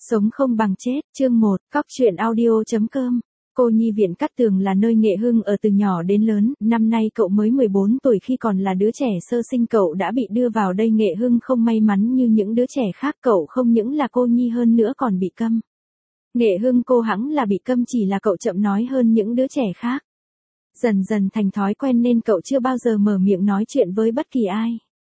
Sống không bằng chết, chương 1, cóc truyện audio.com. Cô nhi viện Cát Tường là nơi Nghệ Hưng ở từ nhỏ đến lớn, năm nay cậu mới 14 tuổi, khi còn là đứa trẻ sơ sinh cậu đã bị đưa vào đây. Nghệ Hưng không may mắn như những đứa trẻ khác, cậu không những là cô nhi hơn nữa còn bị câm. Nghệ Hưng cô hẳn là bị câm, chỉ là cậu chậm nói hơn những đứa trẻ khác. Dần dần thành thói quen nên cậu chưa bao giờ mở miệng nói chuyện với bất kỳ ai.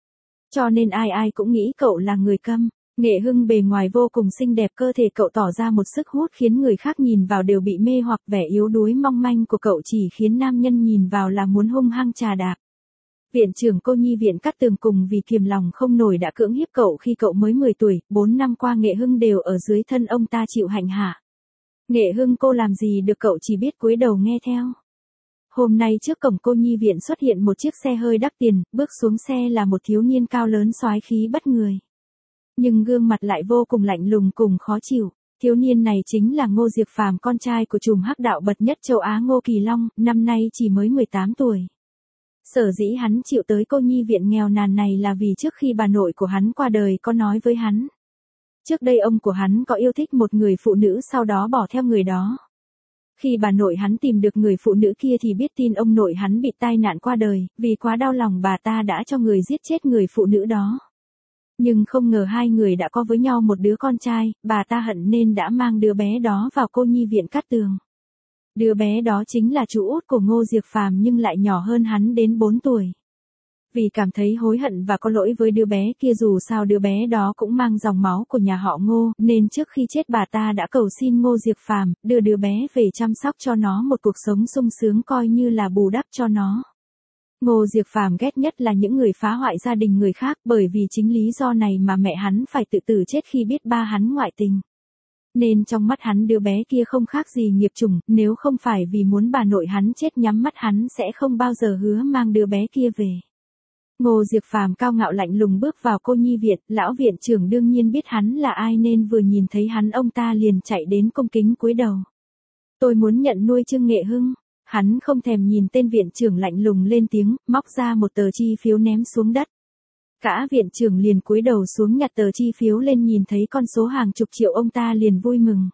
Cho nên ai ai cũng nghĩ cậu là người câm. Nghệ Hưng bề ngoài vô cùng xinh đẹp, cơ thể cậu tỏ ra một sức hút khiến người khác nhìn vào đều bị mê hoặc. Vẻ yếu đuối mong manh của cậu chỉ khiến nam nhân nhìn vào là muốn hung hăng chà đạp. Viện trưởng cô nhi viện Cát Tường cùng vì kiềm lòng không nổi đã cưỡng hiếp cậu khi cậu mới 10 tuổi, 4 năm qua Nghệ Hưng đều ở dưới thân ông ta chịu hành hạ. Nghệ Hưng cô làm gì được, cậu chỉ biết cúi đầu nghe theo. Hôm nay trước cổng cô nhi viện xuất hiện một chiếc xe hơi đắt tiền, bước xuống xe là một thiếu niên cao lớn soái khí bất người. Nhưng gương mặt lại vô cùng lạnh lùng cùng khó chịu. Thiếu niên này chính là Ngô Diệp Phàm, con trai của trùm hắc đạo bậc nhất châu Á Ngô Kỳ Long, năm nay chỉ mới 18 tuổi. Sở dĩ hắn chịu tới cô nhi viện nghèo nàn này là vì trước khi bà nội của hắn qua đời có nói với hắn. Trước đây ông của hắn có yêu thích một người phụ nữ, sau đó bỏ theo người đó. Khi bà nội hắn tìm được người phụ nữ kia thì biết tin ông nội hắn bị tai nạn qua đời, vì quá đau lòng bà ta đã cho người giết chết người phụ nữ đó. Nhưng không ngờ hai người đã có với nhau một đứa con trai, bà ta hận nên đã mang đứa bé đó vào cô nhi viện Cát Tường. Đứa bé đó chính là chú út của Ngô Diệp Phàm nhưng lại nhỏ hơn hắn đến 4 tuổi. Vì cảm thấy hối hận và có lỗi với đứa bé kia, dù sao đứa bé đó cũng mang dòng máu của nhà họ Ngô, nên trước khi chết bà ta đã cầu xin Ngô Diệp Phàm đưa đứa bé về chăm sóc cho nó một cuộc sống sung sướng, coi như là bù đắp cho nó. Ngô Diệp Phàm ghét nhất là những người phá hoại gia đình người khác, bởi vì chính lý do này mà mẹ hắn phải tự tử chết khi biết ba hắn ngoại tình. Nên trong mắt hắn đứa bé kia không khác gì nghiệp chủng, nếu không phải vì muốn bà nội hắn chết nhắm mắt hắn sẽ không bao giờ hứa mang đứa bé kia về. Ngô Diệp Phàm cao ngạo lạnh lùng bước vào cô nhi viện, lão viện trưởng đương nhiên biết hắn là ai nên vừa nhìn thấy hắn ông ta liền chạy đến cung kính cúi đầu. Tôi muốn nhận nuôi Trương Nghệ Hưng. Hắn không thèm nhìn tên viện trưởng lạnh lùng lên tiếng, móc ra một tờ chi phiếu ném xuống đất. Cả viện trưởng liền cúi đầu xuống nhặt tờ chi phiếu lên, nhìn thấy con số hàng chục triệu ông ta liền vui mừng.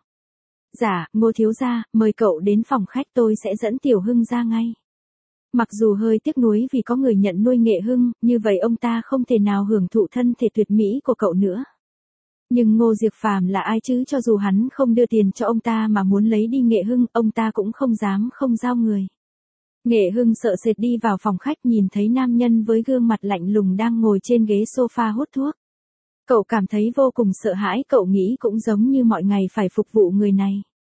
Dạ, Ngô thiếu gia, mời cậu đến phòng khách, tôi sẽ dẫn Tiểu Hưng ra ngay. Mặc dù hơi tiếc nuối vì có người nhận nuôi Nghệ Hưng, như vậy ông ta không thể nào hưởng thụ thân thể tuyệt mỹ của cậu nữa. Nhưng Ngô Diệp Phàm là ai chứ, cho dù hắn không đưa tiền cho ông ta mà muốn lấy đi Nghệ Hưng, ông ta cũng không dám không giao người. Nghệ Hưng sợ sệt đi vào phòng khách, nhìn thấy nam nhân với gương mặt lạnh lùng đang ngồi trên ghế sofa hút thuốc. Cậu cảm thấy vô cùng sợ hãi, cậu nghĩ cũng giống như mọi ngày phải phục vụ người này.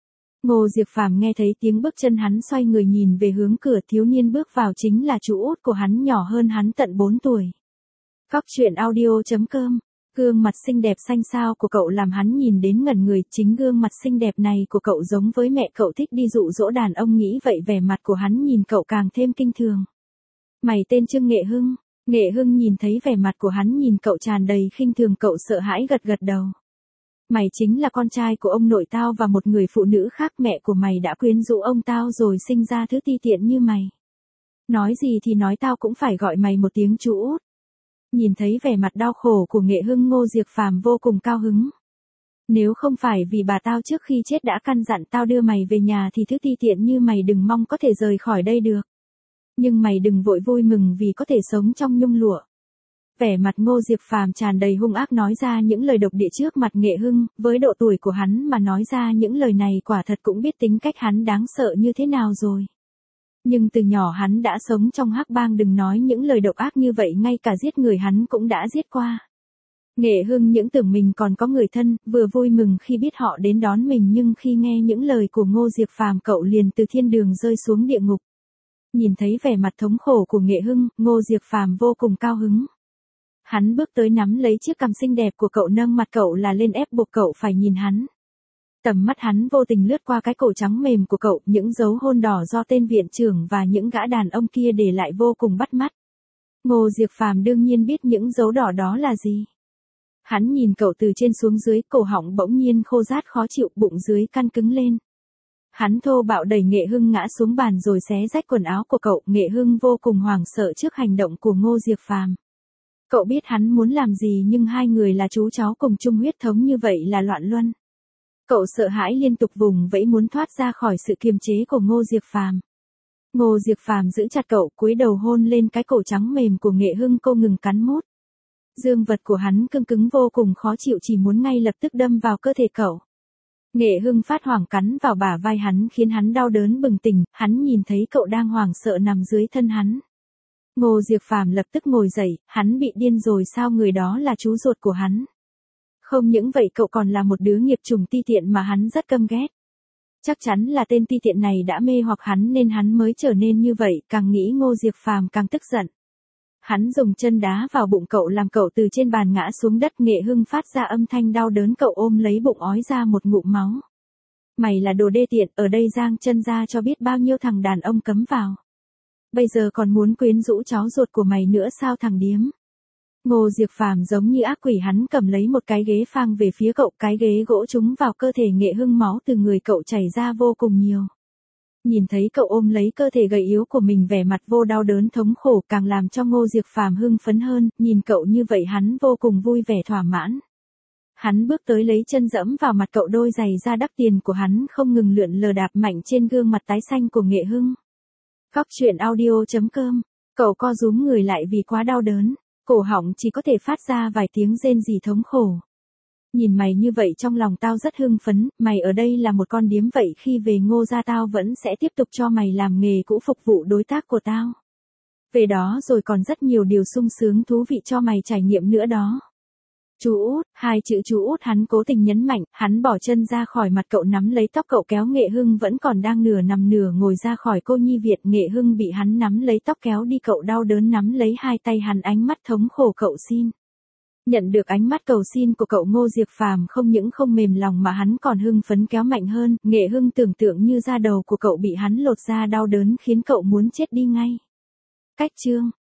Ngô Diệp Phàm nghe thấy tiếng bước chân, hắn xoay người nhìn về hướng cửa, thiếu niên bước vào chính là chú út của hắn, nhỏ hơn hắn tận 4 tuổi. Cóc truyện audio.com. Gương mặt xinh đẹp xanh xao của cậu làm hắn nhìn đến ngẩn người, chính gương mặt xinh đẹp này của cậu giống với mẹ cậu thích đi dụ dỗ đàn ông, nghĩ vậy vẻ mặt của hắn nhìn cậu càng thêm kinh thường. Mày tên Trương Nghệ Hưng. Nghệ Hưng nhìn thấy vẻ mặt của hắn nhìn cậu tràn đầy khinh thường, cậu sợ hãi gật gật đầu. Mày chính là con trai của ông nội tao và một người phụ nữ khác, mẹ của mày đã quyến rũ ông tao rồi sinh ra thứ ti tiện như mày. Nói gì thì nói, tao cũng phải gọi mày một tiếng chú út. Nhìn thấy vẻ mặt đau khổ của Nghệ Hưng, Ngô Diệp Phàm vô cùng cao hứng. Nếu không phải vì bà tao trước khi chết đã căn dặn tao đưa mày về nhà thì thứ ti tiện như mày đừng mong có thể rời khỏi đây được. Nhưng mày đừng vội vui mừng vì có thể sống trong nhung lụa. Vẻ mặt Ngô Diệp Phàm tràn đầy hung ác nói ra những lời độc địa trước mặt Nghệ Hưng, với độ tuổi của hắn mà nói ra những lời này quả thật cũng biết tính cách hắn đáng sợ như thế nào rồi. Nhưng từ nhỏ hắn đã sống trong hắc bang, đừng nói những lời độc ác như vậy, ngay cả giết người hắn cũng đã giết qua. Nghệ Hưng những tưởng mình còn có người thân, vừa vui mừng khi biết họ đến đón mình, nhưng khi nghe những lời của Ngô Diệp Phàm cậu liền từ thiên đường rơi xuống địa ngục. Nhìn thấy vẻ mặt thống khổ của Nghệ Hưng, Ngô Diệp Phàm vô cùng cao hứng. Hắn bước tới nắm lấy chiếc cằm xinh đẹp của cậu, nâng mặt cậu là lên, ép buộc cậu phải nhìn hắn. Tầm mắt hắn vô tình lướt qua cái cổ trắng mềm của cậu, những dấu hôn đỏ do tên viện trưởng và những gã đàn ông kia để lại vô cùng bắt mắt. Ngô Diệp Phàm đương nhiên biết những dấu đỏ đó là gì. Hắn nhìn cậu từ trên xuống dưới, cổ họng bỗng nhiên khô rát khó chịu, bụng dưới căng cứng lên. Hắn thô bạo đẩy Nghệ Hưng ngã xuống bàn rồi xé rách quần áo của cậu. Nghệ Hưng vô cùng hoảng sợ trước hành động của Ngô Diệp Phàm. Cậu biết hắn muốn làm gì, nhưng hai người là chú cháu cùng chung huyết thống như vậy là loạn luân. Cậu sợ hãi liên tục vùng vẫy muốn thoát ra khỏi sự kiềm chế của Ngô Diệp Phàm. Ngô Diệp Phàm giữ chặt cậu, cúi đầu hôn lên cái cổ trắng mềm của Nghệ Hưng, cô ngừng cắn mút. Dương vật của hắn cứng cứng vô cùng khó chịu, chỉ muốn ngay lập tức đâm vào cơ thể cậu. Nghệ Hưng phát hoảng cắn vào bả vai hắn khiến hắn đau đớn bừng tỉnh, hắn nhìn thấy cậu đang hoảng sợ nằm dưới thân hắn. Ngô Diệp Phàm lập tức ngồi dậy, hắn bị điên rồi sao, người đó là chú ruột của hắn. Không những vậy cậu còn là một đứa nghiệp chủng ti tiện mà hắn rất căm ghét. Chắc chắn là tên ti tiện này đã mê hoặc hắn nên hắn mới trở nên như vậy, càng nghĩ Ngô Diệp Phàm càng tức giận. Hắn dùng chân đá vào bụng cậu làm cậu từ trên bàn ngã xuống đất. Nghệ Hưng phát ra âm thanh đau đớn, cậu ôm lấy bụng ói ra một ngụm máu. Mày là đồ đê tiện, ở đây giang chân ra cho biết bao nhiêu thằng đàn ông cấm vào. Bây giờ còn muốn quyến rũ cháu ruột của mày nữa sao thằng điếm. Ngô Diệp Phàm giống như ác quỷ, hắn cầm lấy một cái ghế phang về phía cậu, cái ghế gỗ trúng vào cơ thể Nghệ Hưng, máu từ người cậu chảy ra vô cùng nhiều. Nhìn thấy cậu ôm lấy cơ thể gầy yếu của mình, vẻ mặt vô đau đớn thống khổ càng làm cho Ngô Diệp Phàm hưng phấn hơn, nhìn cậu như vậy hắn vô cùng vui vẻ thỏa mãn. Hắn bước tới lấy chân dẫm vào mặt cậu, đôi giày da đắt tiền của hắn không ngừng lượn lờ đạp mạnh trên gương mặt tái xanh của Nghệ Hưng. Cóc truyện audio.com, cậu co rúm người lại vì quá đau đớn, cổ họng chỉ có thể phát ra vài tiếng rên rỉ thống khổ. Nhìn mày như vậy trong lòng tao rất hưng phấn, mày ở đây là một con điếm vậy, khi về Ngô gia tao vẫn sẽ tiếp tục cho mày làm nghề cũ phục vụ đối tác của tao. Về đó rồi còn rất nhiều điều sung sướng thú vị cho mày trải nghiệm nữa đó. Chú út, hai chữ chú út hắn cố tình nhấn mạnh, hắn bỏ chân ra khỏi mặt cậu, nắm lấy tóc cậu kéo Nghệ Hưng vẫn còn đang nửa nằm nửa ngồi ra khỏi cô nhi viện. Nghệ Hưng bị hắn nắm lấy tóc kéo đi, cậu đau đớn nắm lấy hai tay hắn, ánh mắt thống khổ cậu xin. Nhận được ánh mắt cầu xin của cậu, Ngô Diệp Phàm không những không mềm lòng mà hắn còn hưng phấn kéo mạnh hơn. Nghệ Hưng tưởng tượng như da đầu của cậu bị hắn lột ra, đau đớn khiến cậu muốn chết đi ngay. Cách chương